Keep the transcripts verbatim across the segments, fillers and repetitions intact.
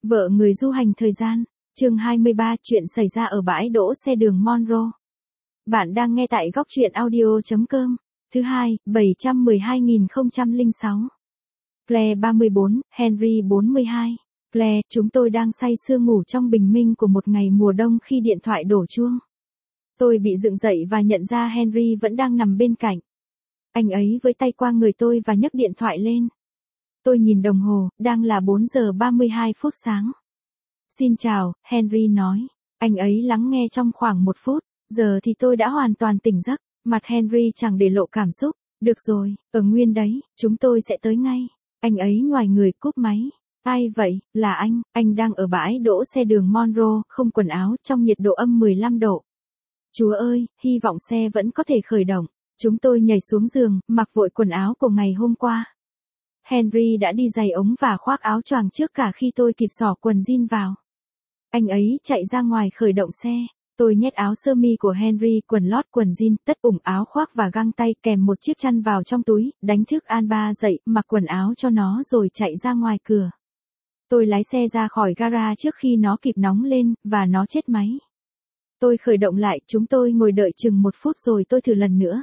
Vợ người du hành thời gian, chương hai mươi ba, chuyện xảy ra ở bãi đỗ xe đường Monroe. Bạn đang nghe tại góc truyện audio chấm com. Thứ hai, bảy trăm mười hai nghìn không trăm lẻ sáu. Claire ba mươi bốn, Henry bốn mươi hai. Claire, chúng tôi đang say sưa ngủ trong bình minh của một ngày mùa đông khi điện thoại đổ chuông. Tôi bị dựng dậy và nhận ra Henry vẫn đang nằm bên cạnh. Anh ấy với tay qua người tôi và nhấc điện thoại lên. Tôi nhìn đồng hồ, đang là bốn giờ ba mươi hai phút sáng. Xin chào, Henry nói. Anh ấy lắng nghe trong khoảng một phút, giờ thì tôi đã hoàn toàn tỉnh giấc. Mặt Henry chẳng để lộ cảm xúc. Được rồi, ở nguyên đấy, chúng tôi sẽ tới ngay. Anh ấy ngoài người cúp máy. Ai vậy, là anh, anh đang ở bãi đỗ xe đường Monroe, không quần áo, trong nhiệt độ âm mười lăm độ. Chúa ơi, hy vọng xe vẫn có thể khởi động. Chúng tôi nhảy xuống giường, mặc vội quần áo của ngày hôm qua. Henry đã đi giày ống và khoác áo choàng trước cả khi tôi kịp xỏ quần jean vào. Anh ấy chạy ra ngoài khởi động xe. Tôi nhét áo sơ mi của Henry, quần lót, quần jean, tất ủng áo khoác và găng tay kèm một chiếc chăn vào trong túi, đánh thức Alba dậy, mặc quần áo cho nó rồi chạy ra ngoài cửa. Tôi lái xe ra khỏi gara trước khi nó kịp nóng lên, và nó chết máy. Tôi khởi động lại, chúng tôi ngồi đợi chừng một phút rồi tôi thử lần nữa.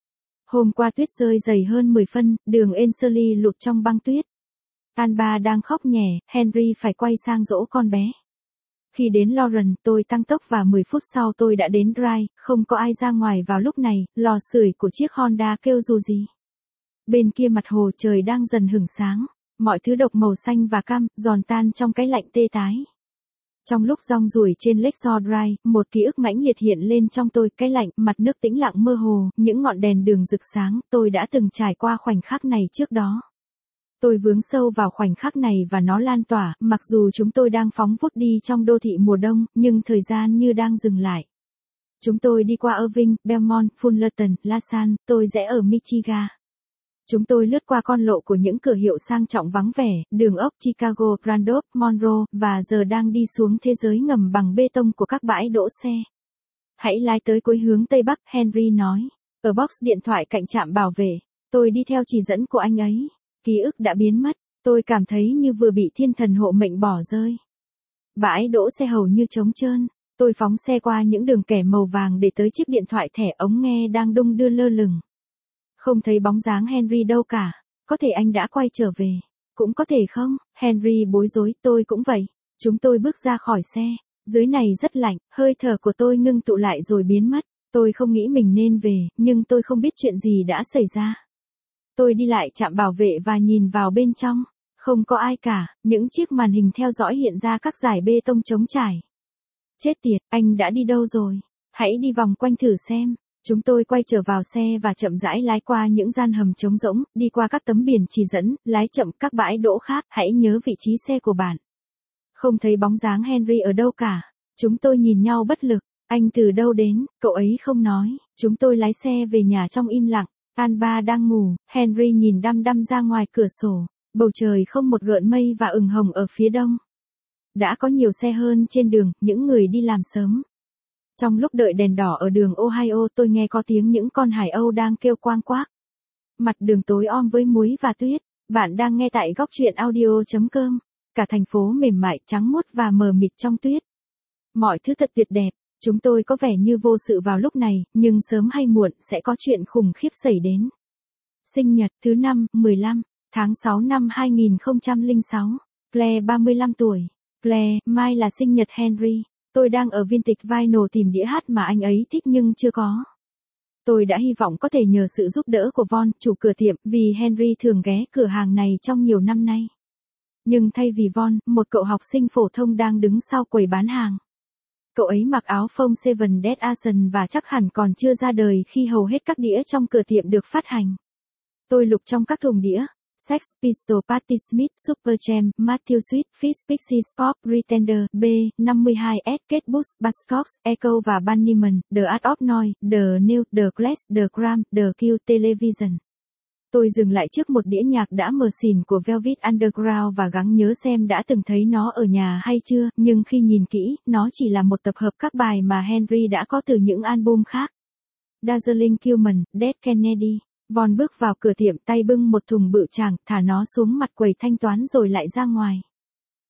Hôm qua tuyết rơi dày hơn mười phân, đường Ensley lụt trong băng tuyết. Alba đang khóc nhè, Henry phải quay sang dỗ con bé. Khi đến Lauren, tôi tăng tốc và mười phút sau tôi đã đến Dry, không có ai ra ngoài vào lúc này, lò sưởi của chiếc Honda kêu dù gì. Bên kia mặt hồ trời đang dần hửng sáng, mọi thứ độc màu xanh và cam, giòn tan trong cái lạnh tê tái. Trong lúc rong ruổi trên Lakeshore Drive, một ký ức mãnh liệt hiện lên trong tôi, cái lạnh, mặt nước tĩnh lặng mơ hồ, những ngọn đèn đường rực sáng, tôi đã từng trải qua khoảnh khắc này trước đó. Tôi vướng sâu vào khoảnh khắc này và nó lan tỏa, mặc dù chúng tôi đang phóng vút đi trong đô thị mùa đông, nhưng thời gian như đang dừng lại. Chúng tôi đi qua Irving, Belmont, Fullerton, Lasan, tôi rẽ ở Michigan. Chúng tôi lướt qua con lộ của những cửa hiệu sang trọng vắng vẻ, đường ốc Chicago, Randolph, Monroe, và giờ đang đi xuống thế giới ngầm bằng bê tông của các bãi đỗ xe. Hãy lái tới cuối hướng Tây Bắc, Henry nói. Ở box điện thoại cạnh trạm bảo vệ, tôi đi theo chỉ dẫn của anh ấy. Ký ức đã biến mất, tôi cảm thấy như vừa bị thiên thần hộ mệnh bỏ rơi. Bãi đỗ xe hầu như trống trơn, tôi phóng xe qua những đường kẻ màu vàng để tới chiếc điện thoại thẻ ống nghe đang đung đưa lơ lửng. Không thấy bóng dáng Henry đâu cả, có thể anh đã quay trở về, cũng có thể không, Henry bối rối, tôi cũng vậy. Chúng tôi bước ra khỏi xe, dưới này rất lạnh, hơi thở của tôi ngưng tụ lại rồi biến mất, tôi không nghĩ mình nên về, nhưng tôi không biết chuyện gì đã xảy ra. Tôi đi lại trạm bảo vệ và nhìn vào bên trong, không có ai cả, những chiếc màn hình theo dõi hiện ra các dải bê tông trống trải. Chết tiệt, anh đã đi đâu rồi? Hãy đi vòng quanh thử xem. Chúng tôi quay trở vào xe và chậm rãi lái qua những gian hầm trống rỗng, đi qua các tấm biển chỉ dẫn, lái chậm các bãi đỗ khác, hãy nhớ vị trí xe của bạn. Không thấy bóng dáng Henry ở đâu cả. Chúng tôi nhìn nhau bất lực. Anh từ đâu đến? Cậu ấy không nói. Chúng tôi lái xe về nhà trong im lặng. Alba đang ngủ, Henry nhìn đăm đăm ra ngoài cửa sổ. Bầu trời không một gợn mây và ửng hồng ở phía đông. Đã có nhiều xe hơn trên đường, những người đi làm sớm. Trong lúc đợi đèn đỏ ở đường Ohio, tôi nghe có tiếng những con hải âu đang kêu quang quác. Mặt đường tối om với muối và tuyết. Bạn đang nghe tại góc truyện audio chấm com. Cả thành phố mềm mại, trắng muốt và mờ mịt trong tuyết. Mọi thứ thật tuyệt đẹp. Chúng tôi có vẻ như vô sự vào lúc này, nhưng sớm hay muộn sẽ có chuyện khủng khiếp xảy đến. Sinh nhật thứ năm, mười lăm, tháng sáu năm hai nghìn không trăm lẻ sáu. Claire ba mươi lăm tuổi. Claire, mai là sinh nhật Henry. Tôi đang ở Vintage Vinyl tìm đĩa hát mà anh ấy thích nhưng chưa có. Tôi đã hy vọng có thể nhờ sự giúp đỡ của Von, chủ cửa tiệm, vì Henry thường ghé cửa hàng này trong nhiều năm nay. Nhưng thay vì Von, một cậu học sinh phổ thông đang đứng sau quầy bán hàng. Cậu ấy mặc áo phông Seven Dead Asian và chắc hẳn còn chưa ra đời khi hầu hết các đĩa trong cửa tiệm được phát hành. Tôi lục trong các thùng đĩa. Sex Pistols, Patti Smith, Supertramp, Matthew Sweet, Fish Pixies, Pop, Pretender, B, năm mươi hai S, Kate Bush, Buzzcocks, Echo và Bunnyman, The Art of Noise, The New, The Clash, The Cram, The Q Television. Tôi dừng lại trước một đĩa nhạc đã mờ xìn của Velvet Underground và gắng nhớ xem đã từng thấy nó ở nhà hay chưa, nhưng khi nhìn kỹ, nó chỉ là một tập hợp các bài mà Henry đã có từ những album khác. Dazzling Cuman, Dead Kennedy. Von bước vào cửa tiệm tay bưng một thùng bự chàng, thả nó xuống mặt quầy thanh toán rồi lại ra ngoài.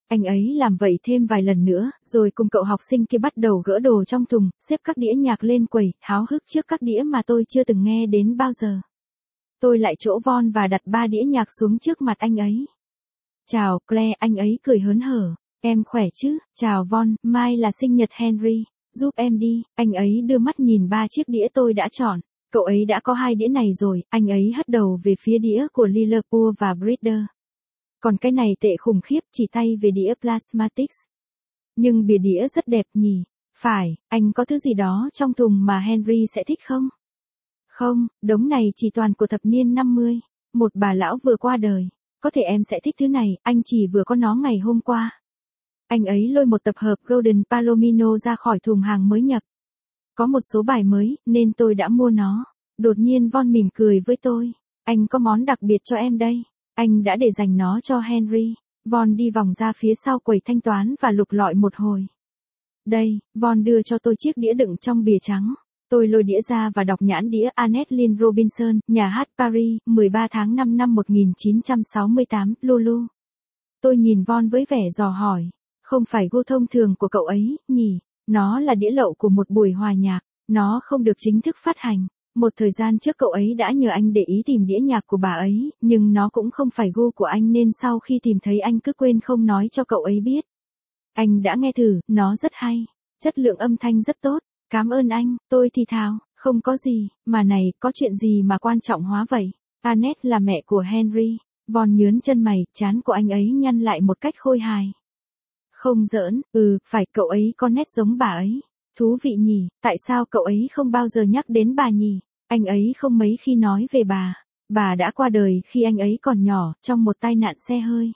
Anh ấy làm vậy thêm vài lần nữa, rồi cùng cậu học sinh kia bắt đầu gỡ đồ trong thùng, xếp các đĩa nhạc lên quầy, háo hức trước các đĩa mà tôi chưa từng nghe đến bao giờ. Tôi lại chỗ Von và đặt ba đĩa nhạc xuống trước mặt anh ấy. Chào, Claire, anh ấy cười hớn hở. Em khỏe chứ? Chào Von, mai là sinh nhật Henry, giúp em đi. Anh ấy đưa mắt nhìn ba chiếc đĩa tôi đã chọn. Cậu ấy đã có hai đĩa này rồi, anh ấy hất đầu về phía đĩa của Liverpool và Breeder. Còn cái này tệ khủng khiếp, chỉ tay về đĩa Plasmatics. Nhưng bìa đĩa rất đẹp nhỉ? Phải, anh có thứ gì đó trong thùng mà Henry sẽ thích không? Không, đống này chỉ toàn của thập niên năm mươi. Một bà lão vừa qua đời. Có thể em sẽ thích thứ này, anh chỉ vừa có nó ngày hôm qua. Anh ấy lôi một tập hợp Golden Palomino ra khỏi thùng hàng mới nhập. Có một số bài mới, nên tôi đã mua nó. Đột nhiên Von mỉm cười với tôi. Anh có món đặc biệt cho em đây. Anh đã để dành nó cho Henry. Von đi vòng ra phía sau quầy thanh toán và lục lọi một hồi. Đây, Von đưa cho tôi chiếc đĩa đựng trong bìa trắng. Tôi lôi đĩa ra và đọc nhãn đĩa Annette Lynn Robinson, nhà hát Paris, mười ba tháng năm năm một nghìn chín trăm sáu mươi tám, Lulu. Tôi nhìn Von với vẻ dò hỏi. Không phải gu thông thường của cậu ấy, nhỉ? Nó là đĩa lậu của một buổi hòa nhạc. Nó không được chính thức phát hành. Một thời gian trước cậu ấy đã nhờ anh để ý tìm đĩa nhạc của bà ấy, nhưng nó cũng không phải gu của anh nên sau khi tìm thấy anh cứ quên không nói cho cậu ấy biết. Anh đã nghe thử, nó rất hay. Chất lượng âm thanh rất tốt. Cảm ơn anh, tôi thì thào, không có gì, mà này, có chuyện gì mà quan trọng hóa vậy? Annette là mẹ của Henry. Von nhướn chân mày, trán của anh ấy nhăn lại một cách khôi hài. Không giỡn, ừ, phải, cậu ấy có nét giống bà ấy. Thú vị nhỉ, tại sao cậu ấy không bao giờ nhắc đến bà nhỉ? Anh ấy không mấy khi nói về bà. Bà đã qua đời khi anh ấy còn nhỏ, trong một tai nạn xe hơi.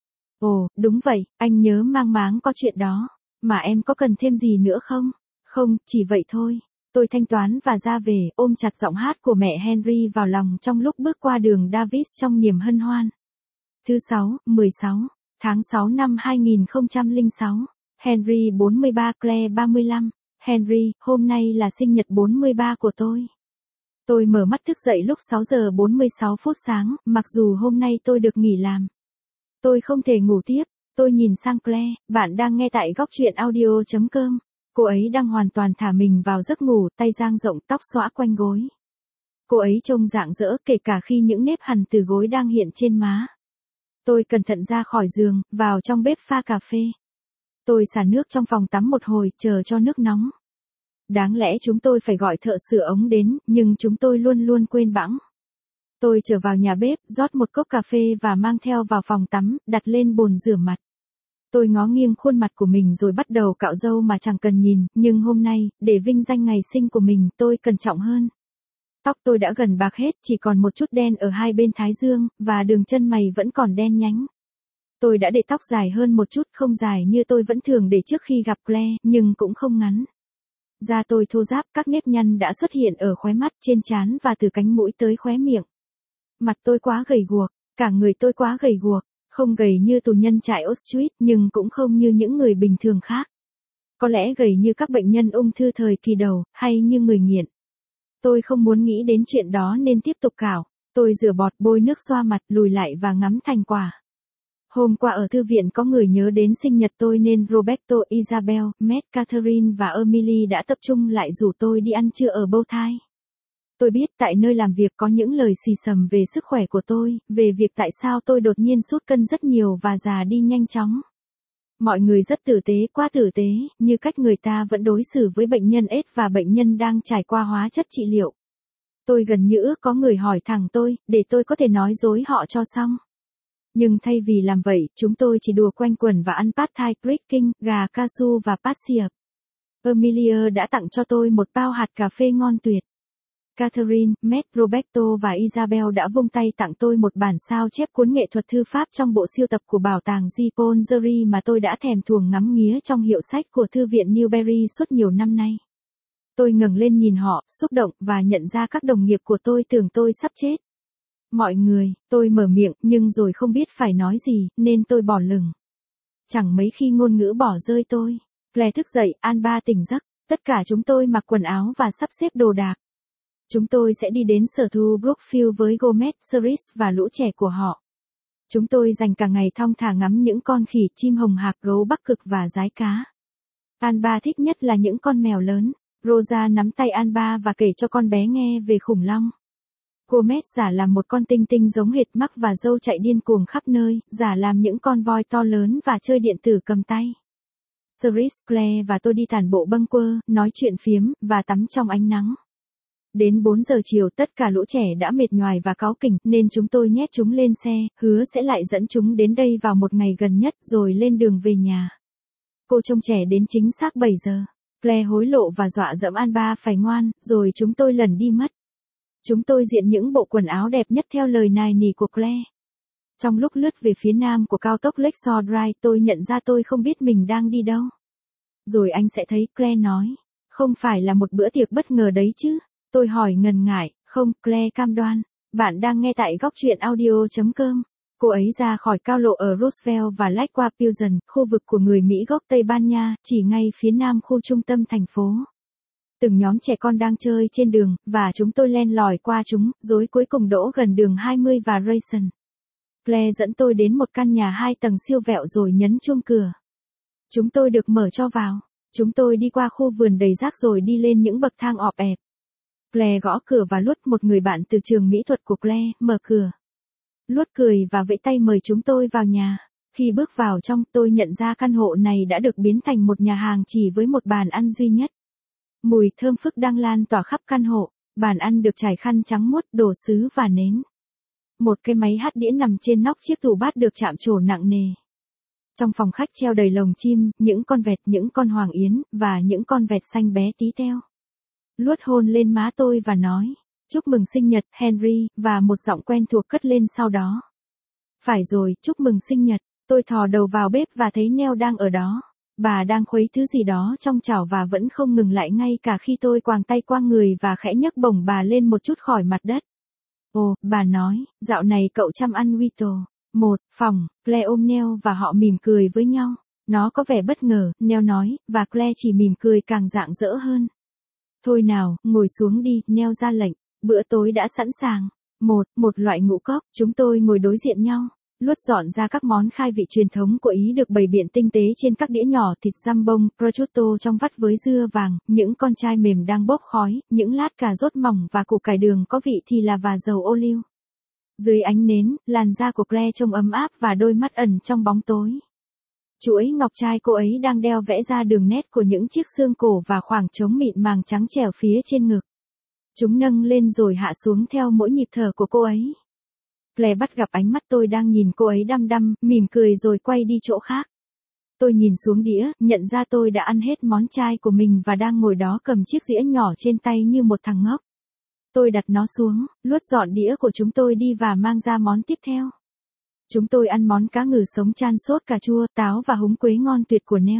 Ồ, đúng vậy, anh nhớ mang máng có chuyện đó. Mà em có cần thêm gì nữa không? Không, chỉ vậy thôi. Tôi thanh toán và ra về, ôm chặt giọng hát của mẹ Henry vào lòng trong lúc bước qua đường Davis trong niềm hân hoan. Thứ sáu, mười sáu, tháng sáu năm hai nghìn không trăm lẻ sáu. Henry bốn mươi ba, Claire ba mươi lăm. Henry, hôm nay là sinh nhật bốn mươi ba của tôi. Tôi mở mắt thức dậy lúc sáu giờ bốn mươi sáu phút sáng, mặc dù hôm nay tôi được nghỉ làm. Tôi không thể ngủ tiếp, tôi nhìn sang Claire, bạn đang nghe tại góc truyện audio chấm com. Cô ấy đang hoàn toàn thả mình vào giấc ngủ, tay dang rộng, tóc xõa quanh gối. Cô ấy trông rạng rỡ kể cả khi những nếp hằn từ gối đang hiện trên má. Tôi cẩn thận ra khỏi giường, vào trong bếp pha cà phê. Tôi xả nước trong phòng tắm một hồi, chờ cho nước nóng. Đáng lẽ chúng tôi phải gọi thợ sửa ống đến, nhưng chúng tôi luôn luôn quên bẵng. Tôi trở vào nhà bếp, rót một cốc cà phê và mang theo vào phòng tắm, đặt lên bồn rửa mặt. Tôi ngó nghiêng khuôn mặt của mình rồi bắt đầu cạo râu mà chẳng cần nhìn, nhưng hôm nay, để vinh danh ngày sinh của mình, tôi cẩn trọng hơn. Tóc tôi đã gần bạc hết, chỉ còn một chút đen ở hai bên thái dương, và đường chân mày vẫn còn đen nhánh. Tôi đã để tóc dài hơn một chút, không dài như tôi vẫn thường để trước khi gặp Claire, nhưng cũng không ngắn. Da tôi thô ráp, các nếp nhăn đã xuất hiện ở khóe mắt, trên trán và từ cánh mũi tới khóe miệng. Mặt tôi quá gầy guộc, cả người tôi quá gầy guộc, không gầy như tù nhân trại Auschwitz, nhưng cũng không như những người bình thường khác. Có lẽ gầy như các bệnh nhân ung thư thời kỳ đầu, hay như người nghiện. Tôi không muốn nghĩ đến chuyện đó nên tiếp tục cạo. Tôi rửa bọt, bôi nước xoa mặt, lùi lại và ngắm thành quả. Hôm qua ở thư viện có người nhớ đến sinh nhật tôi nên Roberto, Isabel, Matt, Catherine và Emily đã tập trung lại rủ tôi đi ăn trưa ở Bowtie. Tôi biết tại nơi làm việc có những lời xì xầm về sức khỏe của tôi, về việc tại sao tôi đột nhiên sút cân rất nhiều và già đi nhanh chóng. Mọi người rất tử tế, quá tử tế, như cách người ta vẫn đối xử với bệnh nhân ết và bệnh nhân đang trải qua hóa chất trị liệu. Tôi gần như ước có người hỏi thẳng tôi, để tôi có thể nói dối họ cho xong. Nhưng thay vì làm vậy, chúng tôi chỉ đùa quanh quần và ăn pad thai, King, gà casu và passia. Emilia đã tặng cho tôi một bao hạt cà phê ngon tuyệt. Catherine, Matt, Roberto và Isabel đã vung tay tặng tôi một bản sao chép cuốn nghệ thuật thư pháp trong bộ sưu tập của bảo tàng Gippon mà tôi đã thèm thuồng ngắm nghía trong hiệu sách của thư viện Newberry suốt nhiều năm nay. Tôi ngẩng lên nhìn họ, xúc động và nhận ra các đồng nghiệp của tôi tưởng tôi sắp chết. Mọi người, tôi mở miệng nhưng rồi không biết phải nói gì, nên tôi bỏ lửng. Chẳng mấy khi ngôn ngữ bỏ rơi tôi. Claire thức dậy, Alba tỉnh giấc, tất cả chúng tôi mặc quần áo và sắp xếp đồ đạc. Chúng tôi sẽ đi đến sở thu Brookfield với Gomez, Cerise và lũ trẻ của họ. Chúng tôi dành cả ngày thong thả ngắm những con khỉ, chim hồng hạc, gấu Bắc Cực và rái cá. Alba thích nhất là những con mèo lớn. Rosa nắm tay Alba và kể cho con bé nghe về khủng long. Gomez giả làm một con tinh tinh giống hệt Mark và dâu chạy điên cuồng khắp nơi, giả làm những con voi to lớn và chơi điện tử cầm tay. Cerise, Claire và tôi đi tản bộ bâng quơ, nói chuyện phiếm, và tắm trong ánh nắng. Đến bốn giờ chiều tất cả lũ trẻ đã mệt nhoài và cáu kỉnh, nên chúng tôi nhét chúng lên xe, hứa sẽ lại dẫn chúng đến đây vào một ngày gần nhất rồi lên đường về nhà. Cô trông trẻ đến chính xác bảy giờ. Claire hối lộ và dọa dẫm Alba phải ngoan, rồi chúng tôi lần đi mất. Chúng tôi diện những bộ quần áo đẹp nhất theo lời nài nỉ của Claire. Trong lúc lướt về phía nam của cao tốc Lakeshore Drive tôi nhận ra tôi không biết mình đang đi đâu. Rồi anh sẽ thấy, Claire nói. Không phải là một bữa tiệc bất ngờ đấy chứ? Tôi hỏi ngần ngại. Không, Claire cam đoan. Bạn đang nghe tại góc truyện audio chấm com. Cô ấy ra khỏi cao lộ ở Roosevelt và lách qua Pilsen, khu vực của người Mỹ gốc Tây Ban Nha, chỉ ngay phía nam khu trung tâm thành phố. Từng nhóm trẻ con đang chơi trên đường, và chúng tôi len lỏi qua chúng, rồi cuối cùng đỗ gần đường hai mươi và Rayson. Claire dẫn tôi đến một căn nhà hai tầng siêu vẹo rồi nhấn chuông cửa. Chúng tôi được mở cho vào. Chúng tôi đi qua khu vườn đầy rác rồi đi lên những bậc thang ọp ẹp. Claire gõ cửa và Luốt, một người bạn từ trường mỹ thuật của Claire, mở cửa. Luốt cười và vẫy tay mời chúng tôi vào nhà. Khi bước vào trong, tôi nhận ra căn hộ này đã được biến thành một nhà hàng chỉ với một bàn ăn duy nhất. Mùi thơm phức đang lan tỏa khắp căn hộ, bàn ăn được trải khăn trắng muốt, đồ sứ và nến. Một cái máy hát đĩa nằm trên nóc chiếc tủ bát được chạm trổ nặng nề. Trong phòng khách treo đầy lồng chim, những con vẹt, những con hoàng yến, và những con vẹt xanh bé tí teo. Luốt hôn lên má tôi và nói, chúc mừng sinh nhật, Henry, và một giọng quen thuộc cất lên sau đó. Phải rồi, chúc mừng sinh nhật. Tôi thò đầu vào bếp và thấy Nell đang ở đó. Bà đang khuấy thứ gì đó trong chảo và vẫn không ngừng lại ngay cả khi tôi quàng tay qua người và khẽ nhấc bổng bà lên một chút khỏi mặt đất. Ồ, bà nói, dạo này cậu chăm ăn Wheatle. Một, phòng, Claire ôm Nell và họ mỉm cười với nhau. Nó có vẻ bất ngờ, Nell nói, và Claire chỉ mỉm cười càng rạng rỡ hơn. Thôi nào, ngồi xuống đi, Nell ra lệnh. Bữa tối đã sẵn sàng. Một, một loại ngũ cốc, chúng tôi ngồi đối diện nhau. Luốt dọn ra các món khai vị truyền thống của Ý được bày biện tinh tế trên các đĩa nhỏ, thịt jambon, prosciutto trong vắt với dưa vàng, những con trai mềm đang bốc khói, những lát cà rốt mỏng và củ cải đường có vị thì là và dầu ô liu. Dưới ánh nến, làn da của Claire trông ấm áp và đôi mắt ẩn trong bóng tối. Chuỗi ngọc trai cô ấy đang đeo vẽ ra đường nét của những chiếc xương cổ và khoảng trống mịn màng trắng trẻo phía trên ngực. Chúng nâng lên rồi hạ xuống theo mỗi nhịp thở của cô ấy. Claire bắt gặp ánh mắt tôi đang nhìn cô ấy đăm đăm, mỉm cười rồi quay đi chỗ khác. Tôi nhìn xuống đĩa, nhận ra tôi đã ăn hết món chay của mình và đang ngồi đó cầm chiếc dĩa nhỏ trên tay như một thằng ngốc. Tôi đặt nó xuống, Luốt dọn đĩa của chúng tôi đi và mang ra món tiếp theo. Chúng tôi ăn món cá ngừ sống chan sốt cà chua, táo và húng quế ngon tuyệt của Nell.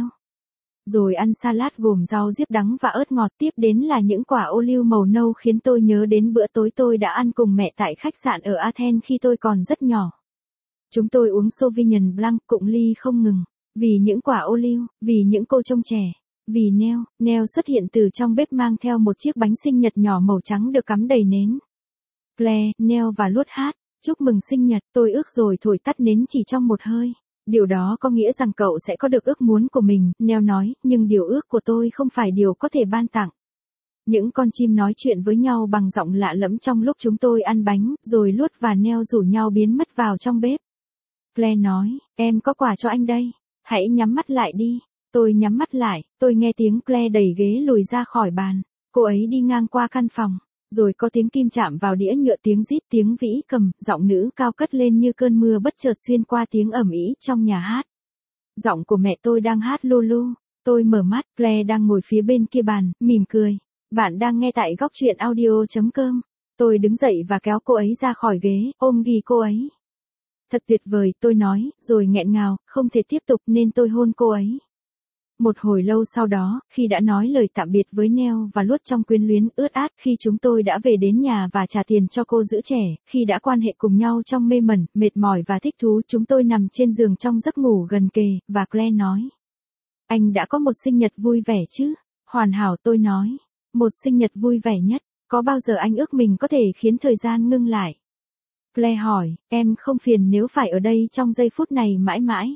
Rồi ăn salad gồm rau diếp đắng và ớt ngọt, tiếp đến là những quả ô liu màu nâu khiến tôi nhớ đến bữa tối tôi đã ăn cùng mẹ tại khách sạn ở Athens khi tôi còn rất nhỏ. Chúng tôi uống Sauvignon Blanc cụng ly không ngừng, vì những quả ô liu, vì những cô trông trẻ, vì Nell. Nell xuất hiện từ trong bếp mang theo một chiếc bánh sinh nhật nhỏ màu trắng được cắm đầy nến. Claire, Nell và Luốt hát, chúc mừng sinh nhật, tôi ước rồi thổi tắt nến chỉ trong một hơi. Điều đó có nghĩa rằng cậu sẽ có được ước muốn của mình, Nell nói, nhưng điều ước của tôi không phải điều có thể ban tặng. Những con chim nói chuyện với nhau bằng giọng lạ lẫm trong lúc chúng tôi ăn bánh, rồi Luốt và Nell rủ nhau biến mất vào trong bếp. Claire nói, em có quà cho anh đây, hãy nhắm mắt lại đi. Tôi nhắm mắt lại, tôi nghe tiếng Claire đẩy ghế lùi ra khỏi bàn. Cô ấy đi ngang qua căn phòng. Rồi có tiếng kim chạm vào đĩa nhựa, tiếng rít, tiếng vĩ cầm, giọng nữ cao cất lên như cơn mưa bất chợt xuyên qua tiếng ầm ĩ trong nhà hát. Giọng của mẹ tôi đang hát Lulu. Tôi mở mắt, Claire đang ngồi phía bên kia bàn, mỉm cười. Bạn đang nghe tại góc truyện audio chấm com. Tôi đứng dậy và kéo cô ấy ra khỏi ghế, ôm ghì cô ấy. Thật tuyệt vời, tôi nói, rồi nghẹn ngào, không thể tiếp tục nên tôi hôn cô ấy. Một hồi lâu sau đó, khi đã nói lời tạm biệt với Nell và Luốt trong quyến luyến ướt át, khi chúng tôi đã về đến nhà và trả tiền cho cô giữ trẻ, khi đã quan hệ cùng nhau trong mê mẩn, mệt mỏi và thích thú, chúng tôi nằm trên giường trong giấc ngủ gần kề, và Claire nói. Anh đã có một sinh nhật vui vẻ chứ? Hoàn hảo, tôi nói. Một sinh nhật vui vẻ nhất. Có bao giờ anh ước mình có thể khiến thời gian ngưng lại? Claire hỏi, em không phiền nếu phải ở đây trong giây phút này mãi mãi.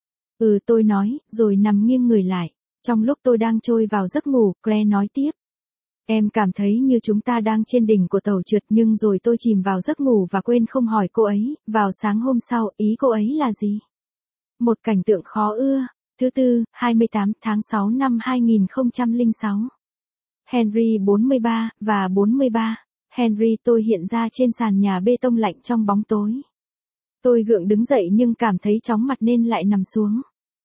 Ừ, tôi nói, rồi nằm nghiêng người lại. Trong lúc tôi đang trôi vào giấc ngủ, Claire nói tiếp. Em cảm thấy như chúng ta đang trên đỉnh của tàu trượt, nhưng rồi tôi chìm vào giấc ngủ và quên không hỏi cô ấy, vào sáng hôm sau, ý cô ấy là gì? Một cảnh tượng khó ưa. Thứ tư, hai mươi tám tháng sáu năm hai nghìn không trăm lẻ sáu. Henry bốn mươi ba, và bốn mươi ba. Henry, tôi hiện ra trên sàn nhà bê tông lạnh trong bóng tối. Tôi gượng đứng dậy nhưng cảm thấy chóng mặt nên lại nằm xuống.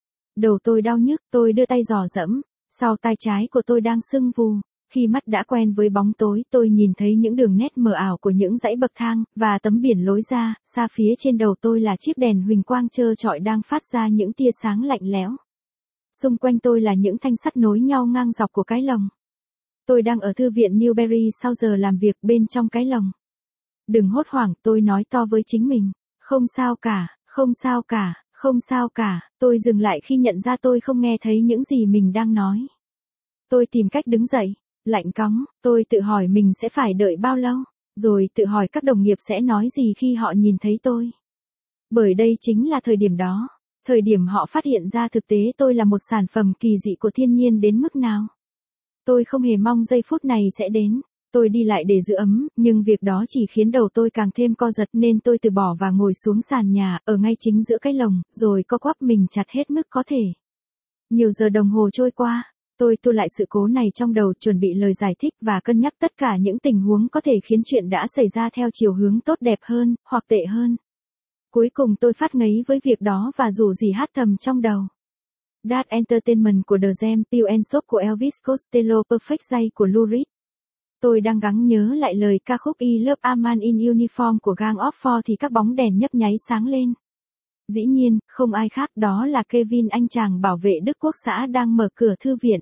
Đầu tôi đau nhức, tôi đưa tay dò dẫm, sau tay trái của tôi đang sưng vù. Khi mắt đã quen với bóng tối, tôi nhìn thấy những đường nét mờ ảo của những dãy bậc thang, và tấm biển lối ra, xa phía trên đầu tôi là chiếc đèn huỳnh quang trơ trọi đang phát ra những tia sáng lạnh lẽo. Xung quanh tôi là những thanh sắt nối nhau ngang dọc của cái lồng. Tôi đang ở thư viện Newberry sau giờ làm việc bên trong cái lồng. Đừng hốt hoảng, tôi nói to với chính mình. Không sao cả, không sao cả, không sao cả. Tôi dừng lại khi nhận ra tôi không nghe thấy những gì mình đang nói. Tôi tìm cách đứng dậy. Lạnh cóng, tôi tự hỏi mình sẽ phải đợi bao lâu, rồi tự hỏi các đồng nghiệp sẽ nói gì khi họ nhìn thấy tôi. Bởi đây chính là thời điểm đó, thời điểm họ phát hiện ra thực tế tôi là một sản phẩm kỳ dị của thiên nhiên đến mức nào. Tôi không hề mong giây phút này sẽ đến. Tôi đi lại để giữ ấm, nhưng việc đó chỉ khiến đầu tôi càng thêm co giật nên tôi từ bỏ và ngồi xuống sàn nhà, ở ngay chính giữa cái lồng, rồi co quắp mình chặt hết mức có thể. Nhiều giờ đồng hồ trôi qua. Tôi tu lại sự cố này trong đầu, chuẩn bị lời giải thích và cân nhắc tất cả những tình huống có thể khiến chuyện đã xảy ra theo chiều hướng tốt đẹp hơn, hoặc tệ hơn. Cuối cùng tôi phát ngấy với việc đó và rủ rỉ hát thầm trong đầu. That Entertainment của The Jam, Pure and Soap của Elvis Costello, Perfect Day của Lou Reed. Tôi đang gắng nhớ lại lời ca khúc I Love a Man in Uniform của Gang of Four thì các bóng đèn nhấp nháy sáng lên. Dĩ nhiên, không ai khác, đó là Kevin, anh chàng bảo vệ Đức Quốc xã đang mở cửa thư viện.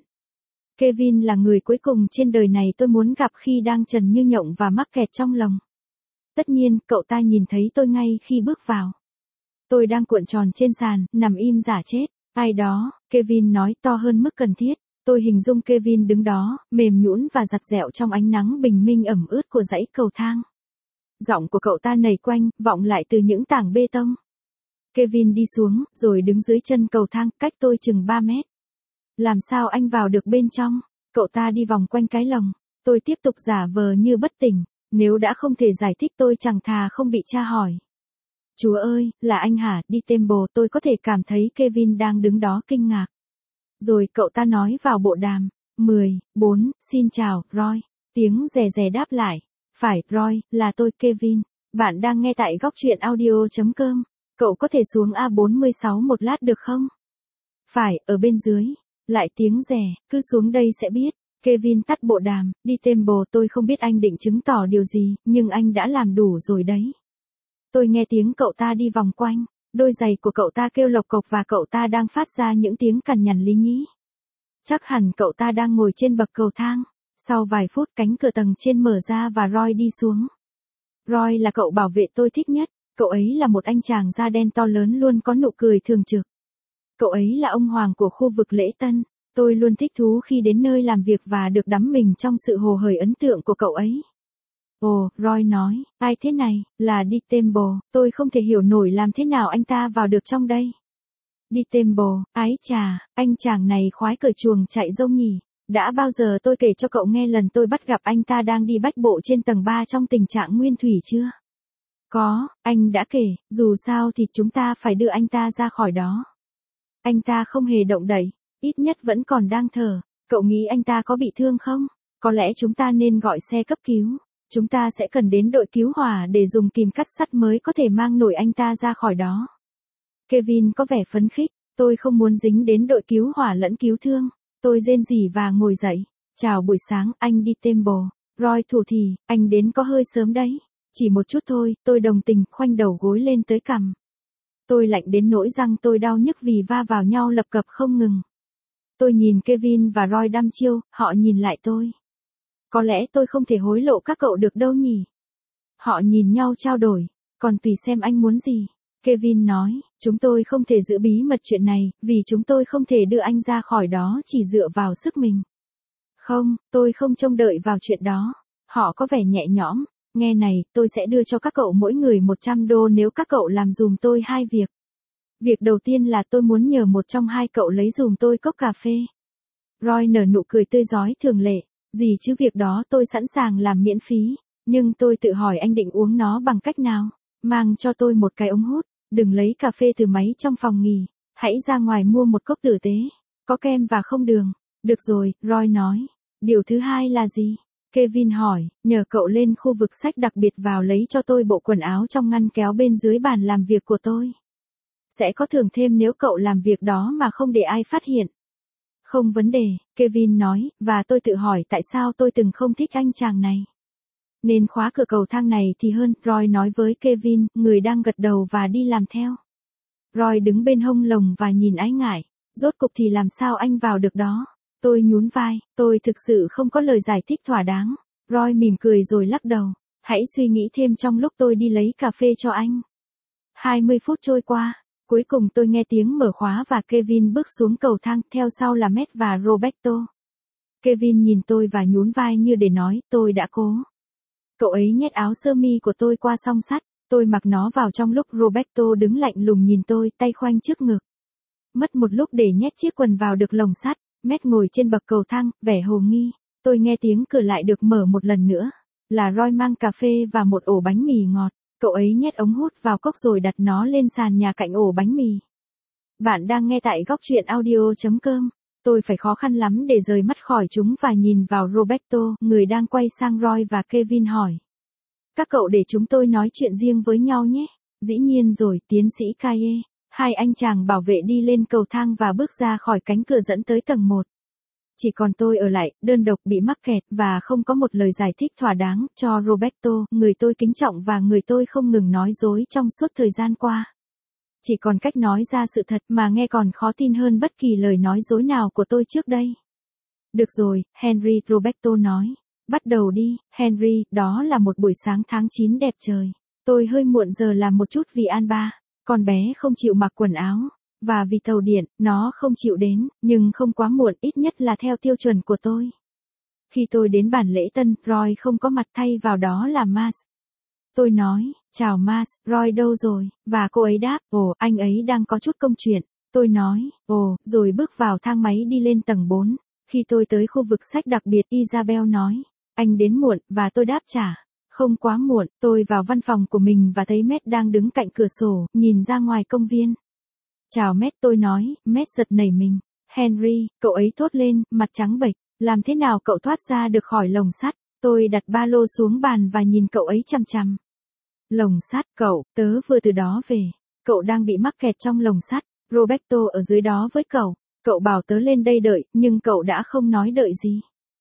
Kevin là người cuối cùng trên đời này tôi muốn gặp khi đang trần như nhộng và mắc kẹt trong lồng. Tất nhiên, cậu ta nhìn thấy tôi ngay khi bước vào. Tôi đang cuộn tròn trên sàn, nằm im giả chết. Ai đó, Kevin nói to hơn mức cần thiết. Tôi hình dung Kevin đứng đó, mềm nhũn và giặt dẹo trong ánh nắng bình minh ẩm ướt của dãy cầu thang. Giọng của cậu ta nảy quanh, vọng lại từ những tảng bê tông. Kevin đi xuống, rồi đứng dưới chân cầu thang, cách tôi chừng ba mét. Làm sao anh vào được bên trong? Cậu ta đi vòng quanh cái lồng. Tôi tiếp tục giả vờ như bất tỉnh. Nếu đã không thể giải thích tôi chẳng thà không bị tra hỏi. Chúa ơi, là anh hả? Đi Temple, tôi có thể cảm thấy Kevin đang đứng đó kinh ngạc. Rồi cậu ta nói vào bộ đàm. mười, bốn, xin chào, Roy. Tiếng rè rè đáp lại. Phải, Roy, là tôi Kevin. Bạn đang nghe tại góc truyện audio chấm com. Cậu có thể xuống A bốn mươi sáu một lát được không? Phải, ở bên dưới. Lại tiếng rè, cứ xuống đây sẽ biết. Kevin tắt bộ đàm, đi Temple, tôi không biết anh định chứng tỏ điều gì, nhưng anh đã làm đủ rồi đấy. Tôi nghe tiếng cậu ta đi vòng quanh, đôi giày của cậu ta kêu lộc cộc và cậu ta đang phát ra những tiếng cằn nhằn lý nhí. Chắc hẳn cậu ta đang ngồi trên bậc cầu thang. Sau vài phút cánh cửa tầng trên mở ra và Roy đi xuống. Roy là cậu bảo vệ tôi thích nhất, cậu ấy là một anh chàng da đen to lớn luôn có nụ cười thường trực. Cậu ấy là ông hoàng của khu vực lễ tân. Tôi luôn thích thú khi đến nơi làm việc và được đắm mình trong sự hồ hởi ấn tượng của cậu ấy. Ồ, Roy nói, ai thế này, là đi Temple, tôi không thể hiểu nổi làm thế nào anh ta vào được trong đây. Đi Temple, ái chà, anh chàng này khoái cởi chuồng chạy rông nhỉ. Đã bao giờ tôi kể cho cậu nghe lần tôi bắt gặp anh ta đang đi bách bộ trên tầng ba trong tình trạng nguyên thủy chưa? Có, anh đã kể, dù sao thì chúng ta phải đưa anh ta ra khỏi đó. Anh ta không hề động đậy, ít nhất vẫn còn đang thở. Cậu nghĩ anh ta có bị thương không? Có lẽ chúng ta nên gọi xe cấp cứu. Chúng ta sẽ cần đến đội cứu hỏa để dùng kìm cắt sắt mới có thể mang nổi anh ta ra khỏi đó. Kevin có vẻ phấn khích, tôi không muốn dính đến đội cứu hỏa lẫn cứu thương. Tôi rên rỉ và ngồi dậy. Chào buổi sáng, anh đi Temple. Roy thủ thỉ, anh đến có hơi sớm đấy. Chỉ một chút thôi, tôi đồng tình, khoanh đầu gối lên tới cằm. Tôi lạnh đến nỗi răng tôi đau nhức vì va vào nhau lập cập không ngừng. Tôi nhìn Kevin và Roy đăm chiêu, họ nhìn lại tôi. Có lẽ tôi không thể hối lộ các cậu được đâu nhỉ. Họ nhìn nhau trao đổi, còn tùy xem anh muốn gì. Kevin nói, chúng tôi không thể giữ bí mật chuyện này, vì chúng tôi không thể đưa anh ra khỏi đó chỉ dựa vào sức mình. Không, tôi không trông đợi vào chuyện đó. Họ có vẻ nhẹ nhõm. nghe này, tôi sẽ đưa cho các cậu mỗi người một trăm đô nếu các cậu làm dùm tôi hai việc. Việc đầu tiên là tôi muốn nhờ một trong hai cậu lấy dùm tôi cốc cà phê. Roy nở nụ cười tươi rói thường lệ, gì chứ việc đó tôi sẵn sàng làm miễn phí, nhưng tôi tự hỏi anh định uống nó bằng cách nào. Mang cho tôi một cái ống hút, đừng lấy cà phê từ máy trong phòng nghỉ, hãy ra ngoài mua một cốc tử tế, có kem và không đường. Được rồi, Roy nói. Điều thứ hai là gì? Kevin hỏi, nhờ cậu lên khu vực sách đặc biệt vào lấy cho tôi bộ quần áo trong ngăn kéo bên dưới bàn làm việc của tôi. Sẽ có thưởng thêm nếu cậu làm việc đó mà không để ai phát hiện. Không vấn đề, Kevin nói, và tôi tự hỏi tại sao tôi từng không thích anh chàng này. Nên khóa cửa cầu thang này thì hơn, Roy nói với Kevin, người đang gật đầu và đi làm theo. Roy đứng bên hông lồng và nhìn ái ngại, rốt cục thì làm sao anh vào được đó. Tôi nhún vai, tôi thực sự không có lời giải thích thỏa đáng. Roy mỉm cười rồi lắc đầu, hãy suy nghĩ thêm trong lúc tôi đi lấy cà phê cho anh. hai mươi phút trôi qua, cuối cùng tôi nghe tiếng mở khóa và Kevin bước xuống cầu thang, theo sau là Matt và Roberto. Kevin nhìn tôi và nhún vai như để nói, tôi đã cố. Cậu ấy nhét áo sơ mi của tôi qua song sắt, tôi mặc nó vào trong lúc Roberto đứng lạnh lùng nhìn tôi, tay khoanh trước ngực. Mất một lúc để nhét chiếc quần vào được lồng sắt, Matt ngồi trên bậc cầu thang, vẻ hồ nghi. Tôi nghe tiếng cửa lại được mở một lần nữa, là Roy mang cà phê và một ổ bánh mì ngọt. Cậu ấy nhét ống hút vào cốc rồi đặt nó lên sàn nhà cạnh ổ bánh mì. Bạn đang nghe tại góc truyện audio chấm com. Tôi phải khó khăn lắm để rời mắt khỏi chúng và nhìn vào Roberto, người đang quay sang Roy và Kevin hỏi. Các cậu để chúng tôi nói chuyện riêng với nhau nhé. Dĩ nhiên rồi, tiến sĩ Kaye. Hai anh chàng bảo vệ đi lên cầu thang và bước ra khỏi cánh cửa dẫn tới tầng một. Chỉ còn tôi ở lại, đơn độc bị mắc kẹt và không có một lời giải thích thỏa đáng cho Roberto, người tôi kính trọng và người tôi không ngừng nói dối trong suốt thời gian qua. Chỉ còn cách nói ra sự thật mà nghe còn khó tin hơn bất kỳ lời nói dối nào của tôi trước đây. Được rồi, Henry, Roberto nói. Bắt đầu đi, Henry, đó là một buổi sáng tháng chín đẹp trời. Tôi hơi muộn giờ làm một chút vì Alba, con bé không chịu mặc quần áo. Và vì tàu điện, nó không chịu đến, nhưng không quá muộn, ít nhất là theo tiêu chuẩn của tôi. Khi tôi đến bản lễ tân, Roy không có mặt, thay vào đó là Mars. Tôi nói, chào Mars, Roy đâu rồi? Và cô ấy đáp, ồ, anh ấy đang có chút công chuyện. Tôi nói, ồ, rồi bước vào thang máy đi lên tầng bốn. Khi tôi tới khu vực sách đặc biệt, Isabel nói, anh đến muộn, và tôi đáp trả. Không quá muộn, tôi vào văn phòng của mình và thấy Matt đang đứng cạnh cửa sổ, nhìn ra ngoài công viên. Chào Matt, tôi nói. Matt giật nảy mình. Henry, cậu ấy thốt lên, mặt trắng bệch. Làm thế nào cậu thoát ra được khỏi lồng sắt? Tôi đặt ba lô xuống bàn và nhìn cậu ấy chằm chằm. Lồng sắt, cậu, tớ vừa từ đó về. Cậu đang bị mắc kẹt trong lồng sắt. Roberto ở dưới đó với cậu. Cậu bảo tớ lên đây đợi, nhưng cậu đã không nói đợi gì.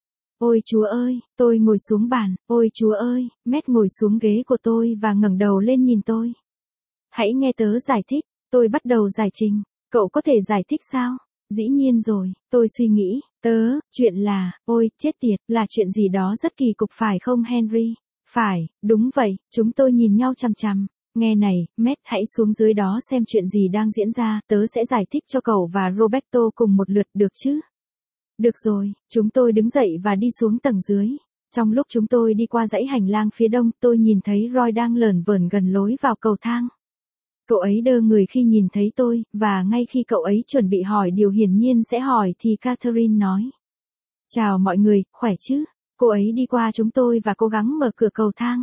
Ôi Chúa ơi, tôi ngồi xuống bàn. Ôi Chúa ơi, Matt ngồi xuống ghế của tôi và ngẩng đầu lên nhìn tôi. Hãy nghe tớ giải thích. Tôi bắt đầu giải trình. Cậu có thể giải thích sao? Dĩ nhiên rồi, tôi suy nghĩ. Tớ, chuyện là, ôi, chết tiệt, là chuyện gì đó rất kỳ cục phải không Henry? Phải, đúng vậy, chúng tôi nhìn nhau chằm chằm. Nghe này, Matt, hãy xuống dưới đó xem chuyện gì đang diễn ra, tớ sẽ giải thích cho cậu và Roberto cùng một lượt, được chứ? Được rồi, chúng tôi đứng dậy và đi xuống tầng dưới. Trong lúc chúng tôi đi qua dãy hành lang phía đông, tôi nhìn thấy Roy đang lởn vởn gần lối vào cầu thang. Cậu ấy đơ người khi nhìn thấy tôi, và ngay khi cậu ấy chuẩn bị hỏi điều hiển nhiên sẽ hỏi thì Catherine nói. Chào mọi người, khỏe chứ? Cô ấy đi qua chúng tôi và cố gắng mở cửa cầu thang.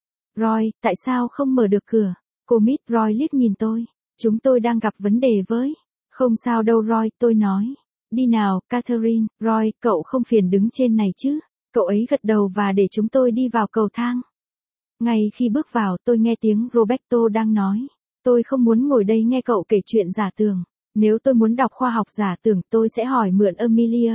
Roy, tại sao không mở được cửa? Cô Mít, Roy liếc nhìn tôi. Chúng tôi đang gặp vấn đề với. Không sao đâu Roy, tôi nói. Đi nào, Catherine, Roy, cậu không phiền đứng trên này chứ? Cậu ấy gật đầu và để chúng tôi đi vào cầu thang. Ngay khi bước vào, tôi nghe tiếng Roberto đang nói. Tôi không muốn ngồi đây nghe cậu kể chuyện giả tưởng. Nếu tôi muốn đọc khoa học giả tưởng, tôi sẽ hỏi mượn Amelia.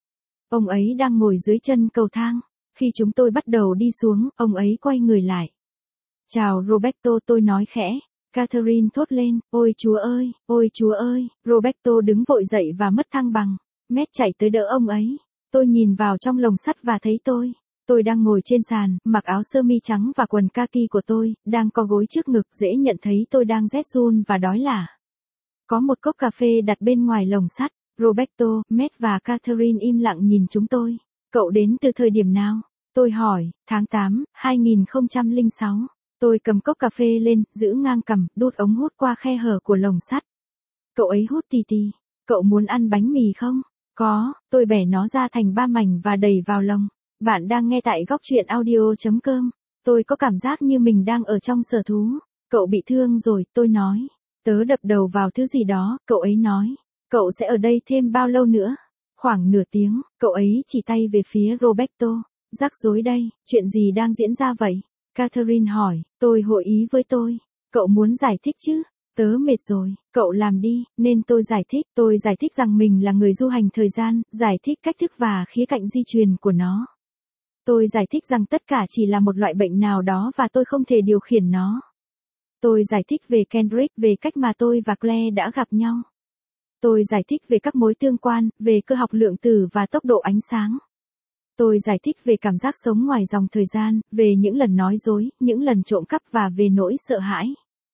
Ông ấy đang ngồi dưới chân cầu thang. Khi chúng tôi bắt đầu đi xuống, ông ấy quay người lại. Chào Roberto, tôi nói khẽ. Catherine thốt lên, ôi Chúa ơi, ôi Chúa ơi. Roberto đứng vội dậy và mất thăng bằng. Matt chạy tới đỡ ông ấy. Tôi nhìn vào trong lồng sắt và thấy tôi. Tôi đang ngồi trên sàn, mặc áo sơ mi trắng và quần kaki của tôi, đang co gối trước ngực, dễ nhận thấy tôi đang rét run và đói lả. Có một cốc cà phê đặt bên ngoài lồng sắt. Roberto, Matt và Catherine im lặng nhìn chúng tôi. Cậu đến từ thời điểm nào? Tôi hỏi, tháng tám, hai nghìn không trăm lẻ sáu. Tôi cầm cốc cà phê lên, giữ ngang cằm, đút ống hút qua khe hở của lồng sắt. Cậu ấy hút tì tì. Cậu muốn ăn bánh mì không? Có, tôi bẻ nó ra thành ba mảnh và đẩy vào lồng. Bạn đang nghe tại góc truyện audio.com. Tôi có cảm giác như mình đang ở trong sở thú. Cậu bị thương rồi, tôi nói. Tớ đập đầu vào thứ gì đó, cậu ấy nói. Cậu sẽ ở đây thêm bao lâu nữa? Khoảng nửa tiếng, cậu ấy chỉ tay về phía Roberto. Rắc rối đây, chuyện gì đang diễn ra vậy? Catherine hỏi, tôi hội ý với tôi. Cậu muốn giải thích chứ? Tớ mệt rồi, cậu làm đi, nên tôi giải thích. Tôi giải thích rằng mình là người du hành thời gian, giải thích cách thức và khía cạnh di truyền của nó. Tôi giải thích rằng tất cả chỉ là một loại bệnh nào đó và tôi không thể điều khiển nó. Tôi giải thích về Kendrick, về cách mà tôi và Claire đã gặp nhau. Tôi giải thích về các mối tương quan, về cơ học lượng tử và tốc độ ánh sáng. Tôi giải thích về cảm giác sống ngoài dòng thời gian, về những lần nói dối, những lần trộm cắp và về nỗi sợ hãi.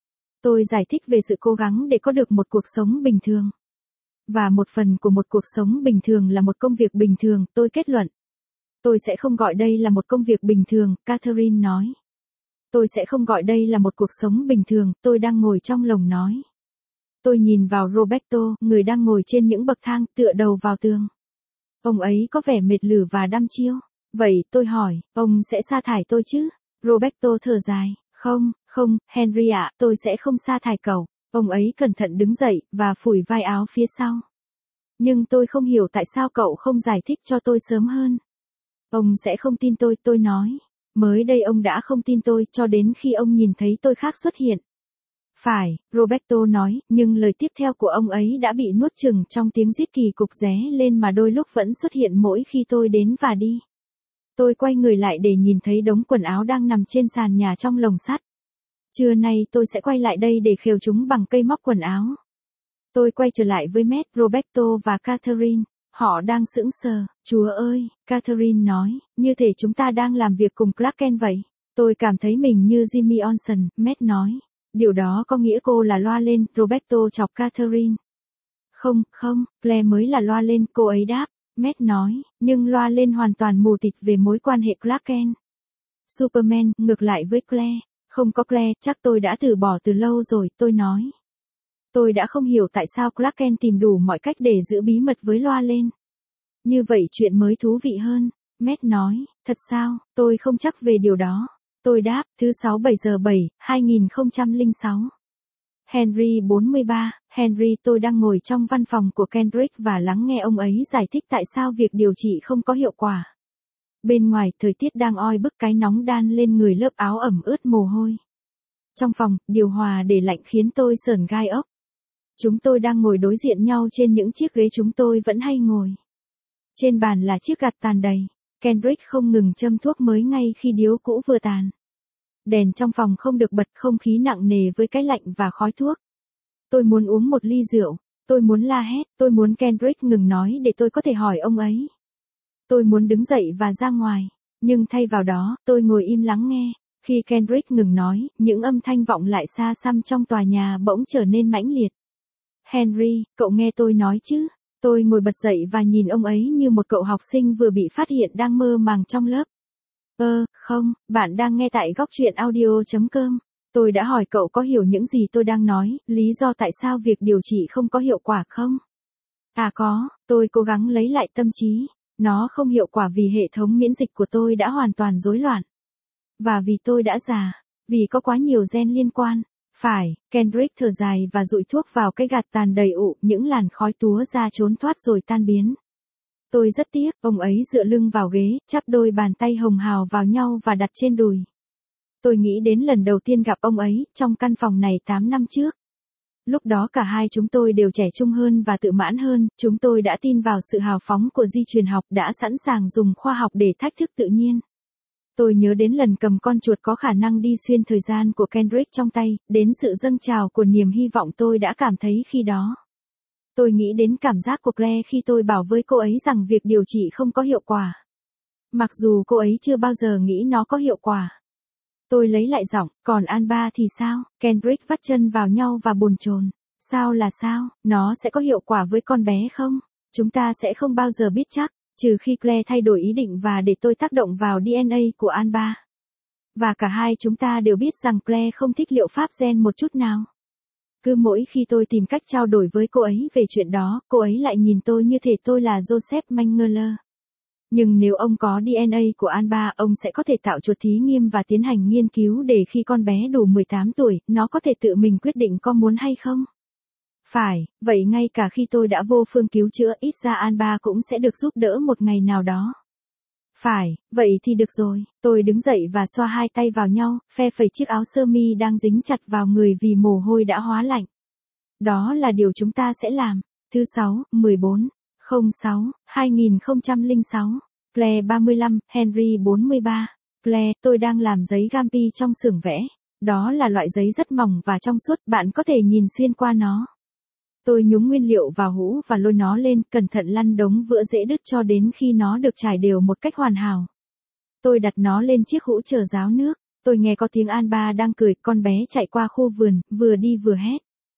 Tôi giải thích về sự cố gắng để có được một cuộc sống bình thường. Và một phần của một cuộc sống bình thường là một công việc bình thường, tôi kết luận. Tôi sẽ không gọi đây là một công việc bình thường, Catherine nói. Tôi sẽ không gọi đây là một cuộc sống bình thường, tôi đang ngồi trong lồng nói. Tôi nhìn vào Roberto, người đang ngồi trên những bậc thang, tựa đầu vào tường. Ông ấy có vẻ mệt lử và đăm chiêu. Vậy, tôi hỏi, ông sẽ sa thải tôi chứ? Roberto thở dài. Không, không, Henry ạ, tôi sẽ không sa thải cậu. Ông ấy cẩn thận đứng dậy, và phủi vai áo phía sau. Nhưng tôi không hiểu tại sao cậu không giải thích cho tôi sớm hơn. Ông sẽ không tin tôi, tôi nói. Mới đây ông đã không tin tôi, cho đến khi ông nhìn thấy tôi khác xuất hiện. Phải, Roberto nói, nhưng lời tiếp theo của ông ấy đã bị nuốt chửng trong tiếng rít kỳ cục ré lên mà đôi lúc vẫn xuất hiện mỗi khi tôi đến và đi. Tôi quay người lại để nhìn thấy đống quần áo đang nằm trên sàn nhà trong lồng sắt. Trưa nay tôi sẽ quay lại đây để khều chúng bằng cây móc quần áo. Tôi quay trở lại với Matt, Roberto và Catherine. Họ đang sững sờ. Chúa ơi, Catherine nói, như thể chúng ta đang làm việc cùng Clark Kent vậy. Tôi cảm thấy mình như Jimmy Olsen, Matt nói. Điều đó có nghĩa cô là loa lên, Roberto chọc Catherine. Không, không, Claire mới là loa lên, cô ấy đáp. Matt nói, nhưng loa lên hoàn toàn mù tịt về mối quan hệ Clark Kent. Superman, ngược lại với Claire. Không có Claire, chắc tôi đã từ bỏ từ lâu rồi, tôi nói. Tôi đã không hiểu tại sao Clark Kent tìm đủ mọi cách để giữ bí mật với loa lên. Như vậy chuyện mới thú vị hơn. Matt nói, thật sao, tôi không chắc về điều đó. Tôi đáp, thứ sáu bảy giờ bảy, hai nghìn không trăm lẻ sáu. Henry bốn mươi ba, Henry tôi đang ngồi trong văn phòng của Kendrick và lắng nghe ông ấy giải thích tại sao việc điều trị không có hiệu quả. Bên ngoài, thời tiết đang oi bức, cái nóng đan lên người, lớp áo ẩm ướt mồ hôi. Trong phòng, điều hòa để lạnh khiến tôi sởn gai ốc. Chúng tôi đang ngồi đối diện nhau trên những chiếc ghế chúng tôi vẫn hay ngồi. Trên bàn là chiếc gạt tàn đầy. Kendrick không ngừng châm thuốc mới ngay khi điếu cũ vừa tàn. Đèn trong phòng không được bật, không khí nặng nề với cái lạnh và khói thuốc. Tôi muốn uống một ly rượu. Tôi muốn la hét. Tôi muốn Kendrick ngừng nói để tôi có thể hỏi ông ấy. Tôi muốn đứng dậy và ra ngoài. Nhưng thay vào đó, tôi ngồi im lắng nghe. Khi Kendrick ngừng nói, những âm thanh vọng lại xa xăm trong tòa nhà bỗng trở nên mãnh liệt. Henry, cậu nghe tôi nói chứ? Tôi ngồi bật dậy và nhìn ông ấy như một cậu học sinh vừa bị phát hiện đang mơ màng trong lớp. Ơ, không, bạn đang nghe tại góc truyện audio.com. Tôi đã hỏi cậu có hiểu những gì tôi đang nói, lý do tại sao việc điều trị không có hiệu quả không? À có, tôi cố gắng lấy lại tâm trí. Nó không hiệu quả vì hệ thống miễn dịch của tôi đã hoàn toàn rối loạn. Và vì tôi đã già. Vì có quá nhiều gen liên quan. Phải, Kendrick thở dài và dụi thuốc vào cái gạt tàn đầy ụ, những làn khói túa ra trốn thoát rồi tan biến. Tôi rất tiếc, ông ấy dựa lưng vào ghế, chắp đôi bàn tay hồng hào vào nhau và đặt trên đùi. Tôi nghĩ đến lần đầu tiên gặp ông ấy, trong căn phòng này tám năm trước. Lúc đó cả hai chúng tôi đều trẻ trung hơn và tự mãn hơn, chúng tôi đã tin vào sự hào phóng của di truyền học, đã sẵn sàng dùng khoa học để thách thức tự nhiên. Tôi nhớ đến lần cầm con chuột có khả năng đi xuyên thời gian của Kendrick trong tay, đến sự dâng trào của niềm hy vọng tôi đã cảm thấy khi đó. Tôi nghĩ đến cảm giác của Claire khi tôi bảo với cô ấy rằng việc điều trị không có hiệu quả. Mặc dù cô ấy chưa bao giờ nghĩ nó có hiệu quả. Tôi lấy lại giọng, còn Alba thì sao? Kendrick vắt chân vào nhau và bồn chồn. Sao là sao? Nó sẽ có hiệu quả với con bé không? Chúng ta sẽ không bao giờ biết chắc. Trừ khi Claire thay đổi ý định và để tôi tác động vào đê en a của Alba. Và cả hai chúng ta đều biết rằng Claire không thích liệu pháp gen một chút nào. Cứ mỗi khi tôi tìm cách trao đổi với cô ấy về chuyện đó, cô ấy lại nhìn tôi như thể tôi là Joseph Mengele. Nhưng nếu ông có đê en a của Alba, ông sẽ có thể tạo chuột thí nghiệm và tiến hành nghiên cứu để khi con bé đủ mười tám tuổi, nó có thể tự mình quyết định có muốn hay không. Phải, vậy ngay cả khi tôi đã vô phương cứu chữa, ít ra Alba cũng sẽ được giúp đỡ một ngày nào đó. Phải, vậy thì được rồi. Tôi đứng dậy và xoa hai tay vào nhau, phe phẩy chiếc áo sơ mi đang dính chặt vào người vì mồ hôi đã hóa lạnh. Đó là điều chúng ta sẽ làm. Thứ sáu, mười bốn, không sáu, hai nghìn không trăm lẻ sáu. Claire ba mươi lăm, Henry bốn mươi ba. Claire, tôi đang làm giấy Gampi trong xưởng vẽ. Đó là loại giấy rất mỏng và trong suốt, bạn có thể nhìn xuyên qua nó. Tôi nhúng nguyên liệu vào hũ và lôi nó lên, cẩn thận lăn đống vữa dễ đứt cho đến khi nó được trải đều một cách hoàn hảo. Tôi đặt nó lên chiếc hũ chờ ráo nước. Tôi nghe có tiếng Alba đang cười, con bé chạy qua khu vườn, vừa đi vừa hét.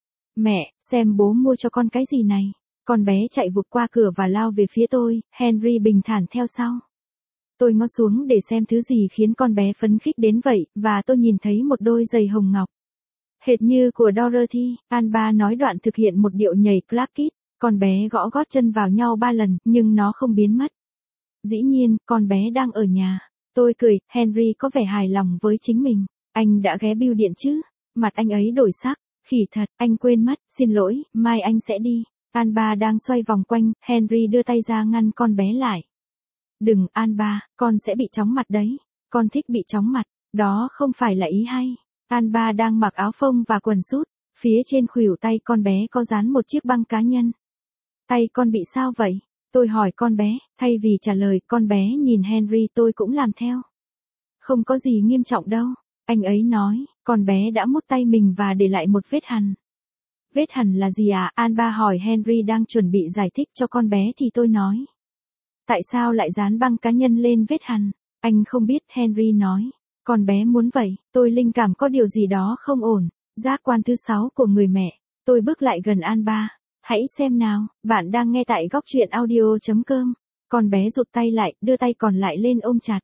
Mẹ, xem bố mua cho con cái gì này. Con bé chạy vụt qua cửa và lao về phía tôi, Henry bình thản theo sau. Tôi ngó xuống để xem thứ gì khiến con bé phấn khích đến vậy, và tôi nhìn thấy một đôi giày hồng ngọc. Hệt như của Dorothy, Alba nói đoạn thực hiện một điệu nhảy clackit, con bé gõ gót chân vào nhau ba lần, nhưng nó không biến mất. Dĩ nhiên, con bé đang ở nhà. Tôi cười, Henry có vẻ hài lòng với chính mình. Anh đã ghé bưu điện chứ? Mặt anh ấy đổi sắc. Khỉ thật, anh quên mất, xin lỗi, mai anh sẽ đi. Alba đang xoay vòng quanh, Henry đưa tay ra ngăn con bé lại. Đừng, Alba, con sẽ bị chóng mặt đấy. Con thích bị chóng mặt, đó không phải là ý hay. Alba đang mặc áo phông và quần sút, phía trên khuỷu tay con bé có dán một chiếc băng cá nhân. Tay con bị sao vậy? Tôi hỏi con bé, thay vì trả lời, con bé nhìn Henry, tôi cũng làm theo. Không có gì nghiêm trọng đâu, anh ấy nói, con bé đã mút tay mình và để lại một vết hằn. Vết hằn là gì à? Alba hỏi Henry đang chuẩn bị giải thích cho con bé thì tôi nói. Tại sao lại dán băng cá nhân lên vết hằn? Anh không biết, Henry nói. Con bé muốn vậy, tôi linh cảm có điều gì đó không ổn. Giác quan thứ sáu của người mẹ. Tôi bước lại gần Alba. Hãy xem nào, bạn đang nghe tại góc truyện audio chấm com. Con bé rụt tay lại, đưa tay còn lại lên ôm chặt.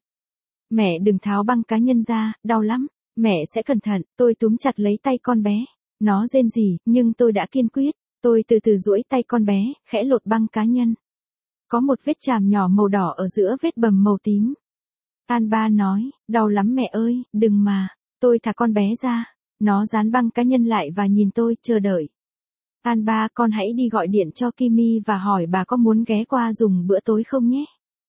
Mẹ đừng tháo băng cá nhân ra, đau lắm. Mẹ sẽ cẩn thận, tôi túm chặt lấy tay con bé. Nó rên rỉ, nhưng tôi đã kiên quyết. Tôi từ từ duỗi tay con bé, khẽ lột băng cá nhân. Có một vết chàm nhỏ màu đỏ ở giữa vết bầm màu tím. Alba nói, đau lắm mẹ ơi, đừng mà. Tôi thả con bé ra. Nó dán băng cá nhân lại và nhìn tôi, chờ đợi. Alba, con hãy đi gọi điện cho Kimi và hỏi bà có muốn ghé qua dùng bữa tối không nhé.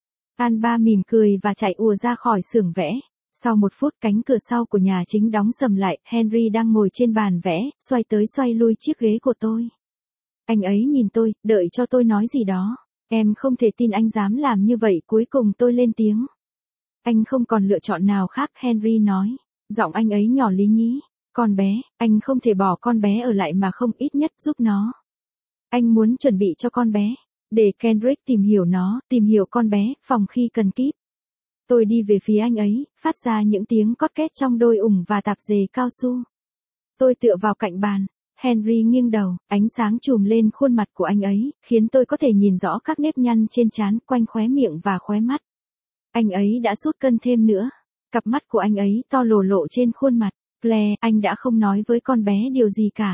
Alba mỉm cười và chạy ùa ra khỏi xưởng vẽ. Sau một phút, cánh cửa sau của nhà chính đóng sầm lại, Henry đang ngồi trên bàn vẽ, xoay tới xoay lui chiếc ghế của tôi. Anh ấy nhìn tôi, đợi cho tôi nói gì đó. Em không thể tin anh dám làm như vậy, cuối cùng tôi lên tiếng. Anh không còn lựa chọn nào khác, Henry nói. Giọng anh ấy nhỏ lý nhí. Con bé, anh không thể bỏ con bé ở lại mà không ít nhất giúp nó. Anh muốn chuẩn bị cho con bé, để Kendrick tìm hiểu nó, tìm hiểu con bé, phòng khi cần kíp. Tôi đi về phía anh ấy, phát ra những tiếng cót két trong đôi ủng và tạp dề cao su. Tôi tựa vào cạnh bàn. Henry nghiêng đầu, ánh sáng chùm lên khuôn mặt của anh ấy, khiến tôi có thể nhìn rõ các nếp nhăn trên trán, quanh khóe miệng và khóe mắt. Anh ấy đã sút cân thêm nữa. Cặp mắt của anh ấy to lồ lộ trên khuôn mặt. Claire, anh đã không nói với con bé điều gì cả.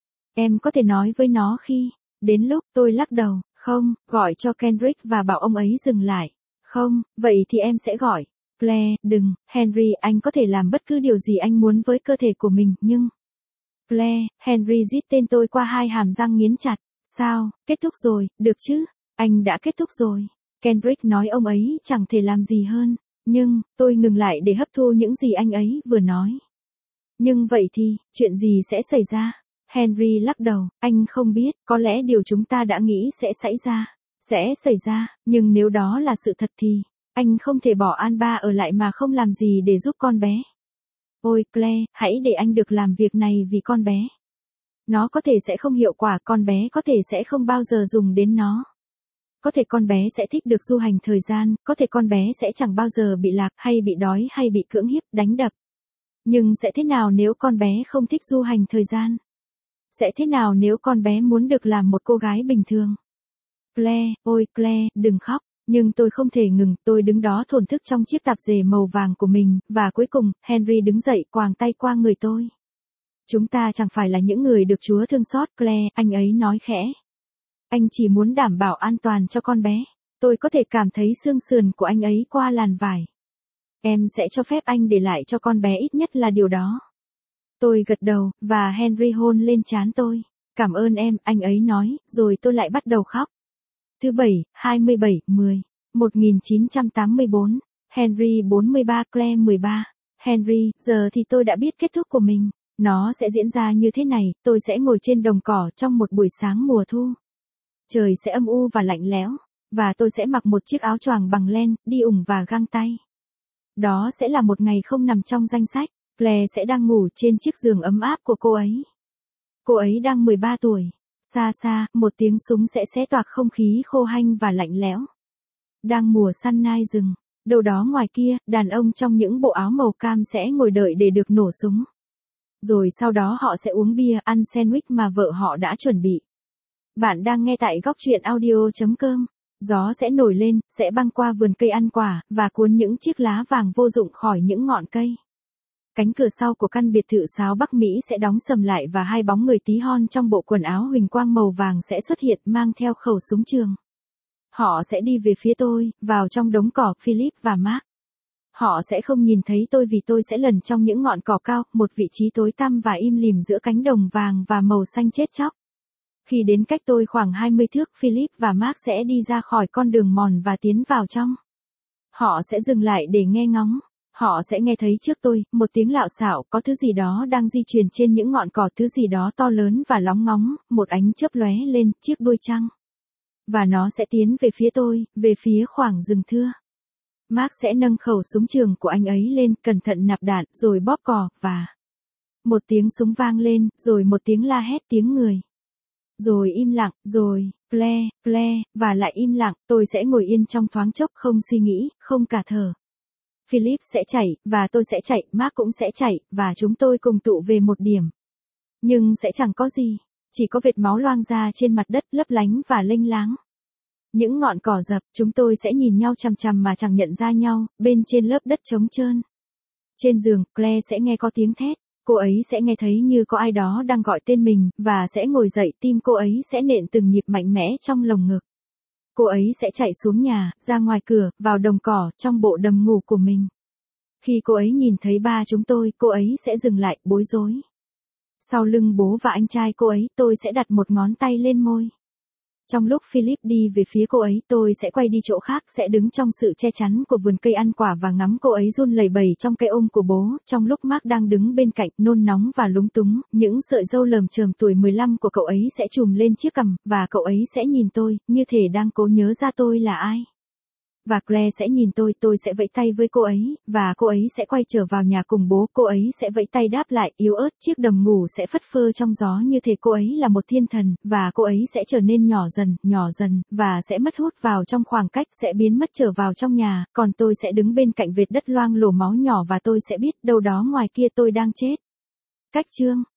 Em có thể nói với nó khi. Đến lúc, tôi lắc đầu, không, gọi cho Kendrick và bảo ông ấy dừng lại. Không, vậy thì em sẽ gọi. Claire, đừng, Henry, anh có thể làm bất cứ điều gì anh muốn với cơ thể của mình, nhưng... Claire, Henry rít tên tôi qua hai hàm răng nghiến chặt. Sao, kết thúc rồi, được chứ? Anh đã kết thúc rồi. Kendrick nói ông ấy chẳng thể làm gì hơn. Nhưng, tôi ngừng lại để hấp thu những gì anh ấy vừa nói. Nhưng vậy thì, chuyện gì sẽ xảy ra? Henry lắc đầu, anh không biết, có lẽ điều chúng ta đã nghĩ sẽ xảy ra. Sẽ xảy ra, nhưng nếu đó là sự thật thì, anh không thể bỏ Alba ở lại mà không làm gì để giúp con bé. Ôi Claire, hãy để anh được làm việc này vì con bé. Nó có thể sẽ không hiệu quả, con bé có thể sẽ không bao giờ dùng đến nó. Có thể con bé sẽ thích được du hành thời gian, có thể con bé sẽ chẳng bao giờ bị lạc, hay bị đói, hay bị cưỡng hiếp, đánh đập. Nhưng sẽ thế nào nếu con bé không thích du hành thời gian? Sẽ thế nào nếu con bé muốn được làm một cô gái bình thường? Claire, ôi Claire, đừng khóc. Nhưng tôi không thể ngừng, tôi đứng đó thổn thức trong chiếc tạp dề màu vàng của mình, và cuối cùng, Henry đứng dậy quàng tay qua người tôi. Chúng ta chẳng phải là những người được Chúa thương xót, Claire, anh ấy nói khẽ. Anh chỉ muốn đảm bảo an toàn cho con bé. Tôi có thể cảm thấy xương sườn của anh ấy qua làn vải. Em sẽ cho phép anh để lại cho con bé ít nhất là điều đó. Tôi gật đầu, và Henry hôn lên trán tôi. Cảm ơn em, anh ấy nói, rồi tôi lại bắt đầu khóc. Thứ bảy, hai mươi bảy, mười, một nghìn chín trăm tám mươi bốn, Henry bốn mươi ba, Claire mười ba. Henry, giờ thì tôi đã biết kết thúc của mình. Nó sẽ diễn ra như thế này, tôi sẽ ngồi trên đồng cỏ trong một buổi sáng mùa thu. Trời sẽ âm u và lạnh lẽo, và tôi sẽ mặc một chiếc áo choàng bằng len, đi ủng và găng tay. Đó sẽ là một ngày không nằm trong danh sách. Claire sẽ đang ngủ trên chiếc giường ấm áp của cô ấy. Cô ấy đang mười ba tuổi. Xa xa, một tiếng súng sẽ xé toạc không khí khô hanh và lạnh lẽo. Đang mùa săn nai rừng. Đâu đó ngoài kia, đàn ông trong những bộ áo màu cam sẽ ngồi đợi để được nổ súng. Rồi sau đó họ sẽ uống bia, ăn sandwich mà vợ họ đã chuẩn bị. Bạn đang nghe tại góc truyện audio chấm com. Gió sẽ nổi lên, sẽ băng qua vườn cây ăn quả, và cuốn những chiếc lá vàng vô dụng khỏi những ngọn cây. Cánh cửa sau của căn biệt thự Sáo Bắc Mỹ sẽ đóng sầm lại và hai bóng người tí hon trong bộ quần áo huỳnh quang màu vàng sẽ xuất hiện mang theo khẩu súng trường. Họ sẽ đi về phía tôi, vào trong đống cỏ, Philip và Mark. Họ sẽ không nhìn thấy tôi vì tôi sẽ lẩn trong những ngọn cỏ cao, một vị trí tối tăm và im lìm giữa cánh đồng vàng và màu xanh chết chóc. Khi đến cách tôi khoảng hai mươi thước, Philip và Mark sẽ đi ra khỏi con đường mòn và tiến vào trong. Họ sẽ dừng lại để nghe ngóng. Họ sẽ nghe thấy trước tôi, một tiếng lạo xạo, có thứ gì đó đang di chuyển trên những ngọn cỏ, thứ gì đó to lớn và lóng ngóng, một ánh chớp lóe lên, chiếc đuôi trăng. Và nó sẽ tiến về phía tôi, về phía khoảng rừng thưa. Mark sẽ nâng khẩu súng trường của anh ấy lên, cẩn thận nạp đạn, rồi bóp cò, và... Một tiếng súng vang lên, rồi một tiếng la hét tiếng người. Rồi im lặng, rồi, ple, ple, và lại im lặng, tôi sẽ ngồi yên trong thoáng chốc không suy nghĩ, không cả thở. Philip sẽ chạy, và tôi sẽ chạy, Mark cũng sẽ chạy, và chúng tôi cùng tụ về một điểm. Nhưng sẽ chẳng có gì, chỉ có vệt máu loang ra trên mặt đất lấp lánh và lênh láng. Những ngọn cỏ dập, chúng tôi sẽ nhìn nhau chằm chằm mà chẳng nhận ra nhau, bên trên lớp đất trống trơn. Trên giường, Claire sẽ nghe có tiếng thét, cô ấy sẽ nghe thấy như có ai đó đang gọi tên mình, và sẽ ngồi dậy, tim cô ấy sẽ nện từng nhịp mạnh mẽ trong lồng ngực. Cô ấy sẽ chạy xuống nhà, ra ngoài cửa, vào đồng cỏ, trong bộ đầm ngủ của mình. Khi cô ấy nhìn thấy ba chúng tôi, cô ấy sẽ dừng lại, bối rối. Sau lưng bố và anh trai cô ấy, tôi sẽ đặt một ngón tay lên môi. Trong lúc Philip đi về phía cô ấy, tôi sẽ quay đi chỗ khác, sẽ đứng trong sự che chắn của vườn cây ăn quả và ngắm cô ấy run lẩy bẩy trong cái ôm của bố, trong lúc Mark đang đứng bên cạnh, nôn nóng và lúng túng, những sợi râu lởm chởm tuổi mười lăm của cậu ấy sẽ trùm lên chiếc cằm, và cậu ấy sẽ nhìn tôi, như thể đang cố nhớ ra tôi là ai. Và Claire sẽ nhìn tôi, tôi sẽ vẫy tay với cô ấy, và cô ấy sẽ quay trở vào nhà cùng bố, cô ấy sẽ vẫy tay đáp lại, yếu ớt, chiếc đầm ngủ sẽ phất phơ trong gió như thể cô ấy là một thiên thần, và cô ấy sẽ trở nên nhỏ dần, nhỏ dần, và sẽ mất hút vào trong khoảng cách, sẽ biến mất trở vào trong nhà, còn tôi sẽ đứng bên cạnh vệt đất loang lổ máu nhỏ và tôi sẽ biết, đâu đó ngoài kia tôi đang chết. Cách chương